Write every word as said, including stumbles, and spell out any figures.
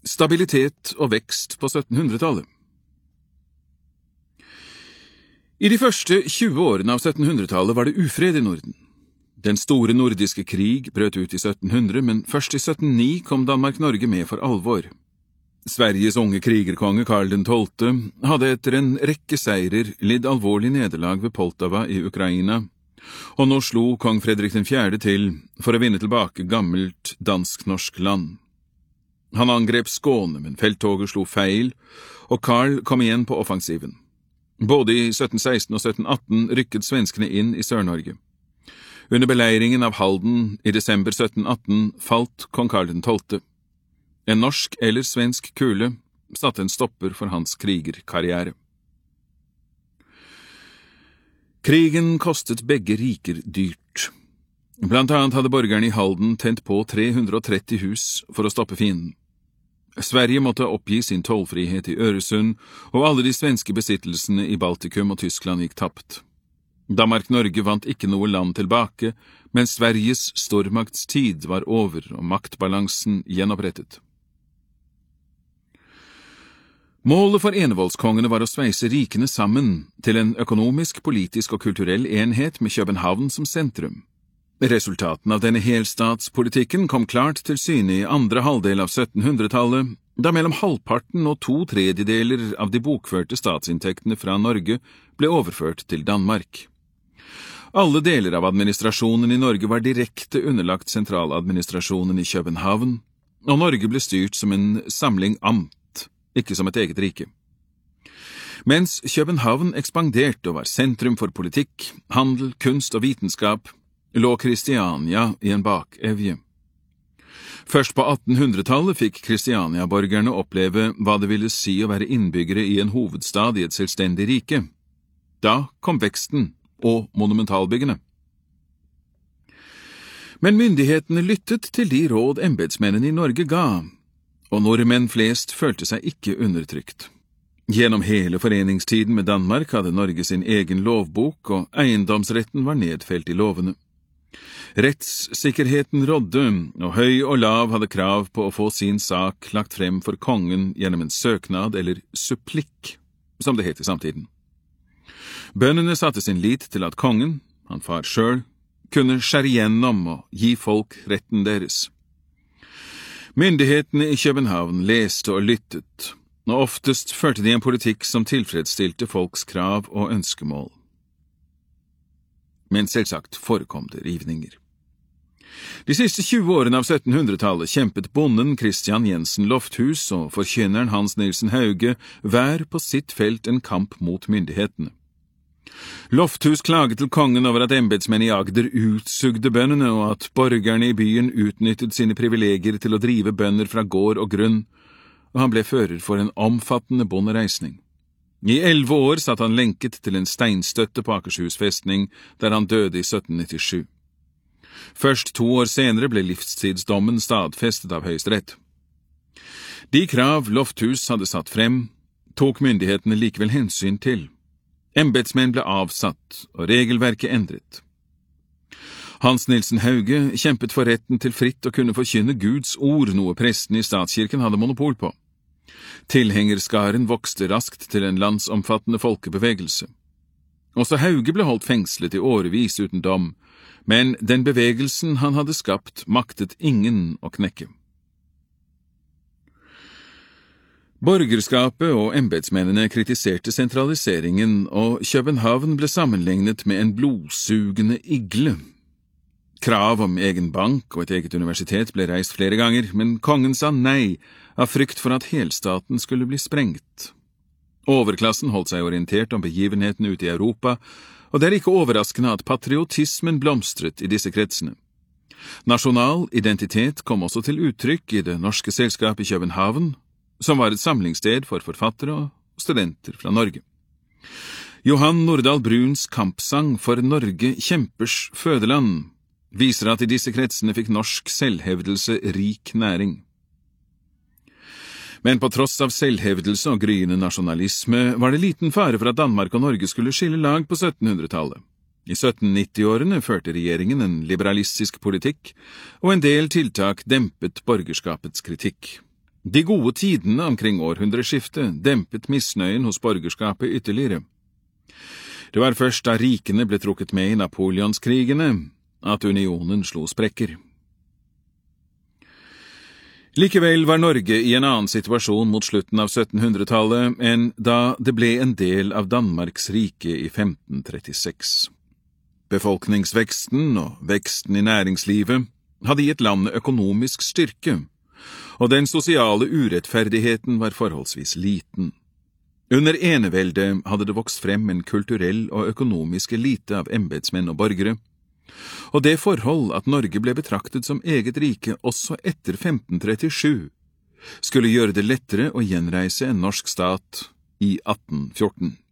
Stabilitet og vekst på syttenhundretallet. I de første tjue årene av syttenhundretallet var det ufred i Norden. Den store nordiske krig brøt ut i syttenhundre, men først i syttenni kom Danmark-Norge med for alvor. Sveriges unge krigerkonge Karl den tolvte hadde etter en rekke seirer lidd alvorlig nederlag ved Poltava i Ukraina, og nå slo kong Fredrik den fjerde til for å vinne tilbake gammelt dansk-norsk land. Han angrep Skåne, men felttoget slo feil, og Karl kom igjen på offensiven. Både i sytten seksten og sytten atten rykket svenskene inn i Sør-Norge. Under beleiringen av Halden i desember sytten atten falt kong Karl den tolvte. En norsk eller svensk kule satte en stopper for hans krigerkarriere. Krigen kostet begge riker dyrt. Blant annet hadde borgerne i Halden tent på tre hundre og tretti hus for å stoppe fienden. Sverige måtte oppgi sin tollfrihet i Øresund, og alle de svenske besittelsene i Baltikum og Tyskland gikk tapt. Danmark-Norge vant ikke noe land tilbake, men Sveriges stormaktstid var over og maktbalansen gjenopprettet. Målet for enevoldskongene var å sveise rikene sammen til en økonomisk, politisk og kulturell enhet med København som sentrum. Resultaten av denne helstatspolitikken kom klart til syne i andre halvdel av syttenhundretallet, da mellom halvparten og to tredjedeler av de bokførte statsinntektene fra Norge ble overført til Danmark. Alle deler av administrasjonen i Norge var direkte underlagt sentraladministrasjonen i København, og Norge ble styrt som en samling amt, ikke som et eget rike. Mens København ekspanderte og var sentrum for politikk, handel, kunst og vitenskap, lå Kristiania i en bakevje. Først på attenhundretallet fikk Kristiania-borgerne oppleve hva det ville si å være innbyggere i en hovedstad i et selvstendig rike. Da kom veksten og monumentalbyggene. Men myndighetene lyttet til de råd embetsmennene i Norge ga, og nordmenn flest følte seg ikke undertrykt. Gjennom hele foreningstiden med Danmark hadde Norge sin egen lovbok, og eiendomsretten var nedfelt i lovene. Rettssikkerheten rådde, og høy og lav hadde krav på å få sin sak lagt frem for kongen gjennom en søknad eller supplikk, som det het i samtiden. Bøndene satte sin lit til at kongen, han far selv, kunne skjære igjennom og gi folk retten deres. Myndighetene i København leste og lyttet, og oftest førte de en politikk som tilfredsstilte folks krav og ønskemål. Men selvsagt forekom det rivninger. De siste tjue årene av syttenhundretallet kjempet bonden Christian Jensen Lofthus og forkynneren Hans Nielsen Hauge hver på sitt felt en kamp mot myndighetene. Lofthus klaget til kongen over at embetsmenn i Agder utsugde bøndene og at borgerne i byen utnyttet sine privilegier til å drive bønder fra gård og grunn, og han ble fører for en omfattende bondereisning. I elleve år satt han lenket til en steinstøtte på Akershus festning, der han døde i sytten nittisju. Først to år senere ble livstidsdommen stadfestet av Høyesterett. De krav Lofthus hadde satt frem, tok myndighetene likevel hensyn til. Embetsmenn ble avsatt, og regelverket endret. Hans Nielsen Hauge kjempet for retten til fritt å kunne forkynne Guds ord, noe presten i statskirken hadde monopol på. Tilhengerskaren vokste raskt til en landsomfattende folkebevegelse. Også Hauge ble holdt fengslet i årevis uten dom, men den bevegelsen han hadde skapt maktet ingen å knekke. Borgerskapet og embetsmennene kritiserte sentraliseringen, og København ble sammenlignet med en blodsugende igle. Krav om egen bank og et eget universitet ble reist flere ganger, men kongen sa nei av frykt for at helstaten skulle bli sprengt. Overklassen holdt seg orientert om begivenhetene ute i Europa, og det er ikke overraskende at patriotismen blomstret i disse kretsene. Nasjonal identitet kom også til uttrykk i det norske selskapet i København, som var et samlingssted for forfattere og studenter fra Norge. Johan Nordahl Bruns kampsang For Norge kjempers fødeland viser at i disse kretsene fikk norsk selvhevdelse rik næring. Men på tross av selvhevdelse og gryende nasjonalisme var det liten fare for at Danmark og Norge skulle skille lag på syttenhundretallet. I syttennitti-årene førte regjeringen en liberalistisk politikk, og en del tiltak dempet borgerskapets kritikk. De gode tidene omkring århundreskiftet dempet misnøyen hos borgerskapet ytterligere. Det var først da rikene ble trukket med i Napoleonskrigene at unionen slo sprekker. Likevel var Norge i en annen situasjon mot slutten av syttenhundretallet enn da det ble en del av Danmarks rike i femten trettiseks. Befolkningsveksten og veksten i næringslivet hadde gitt landet økonomisk styrke, og den sosiale urettferdigheten var forholdsvis liten. Under eneveldet hadde det vokst frem en kulturell og økonomisk elite av embetsmenn og borgere, og det forhold at Norge ble betraktet som eget rike også etter femten trettisju, skulle gjøre det lettere å gjenreise en norsk stat i atten fjorten.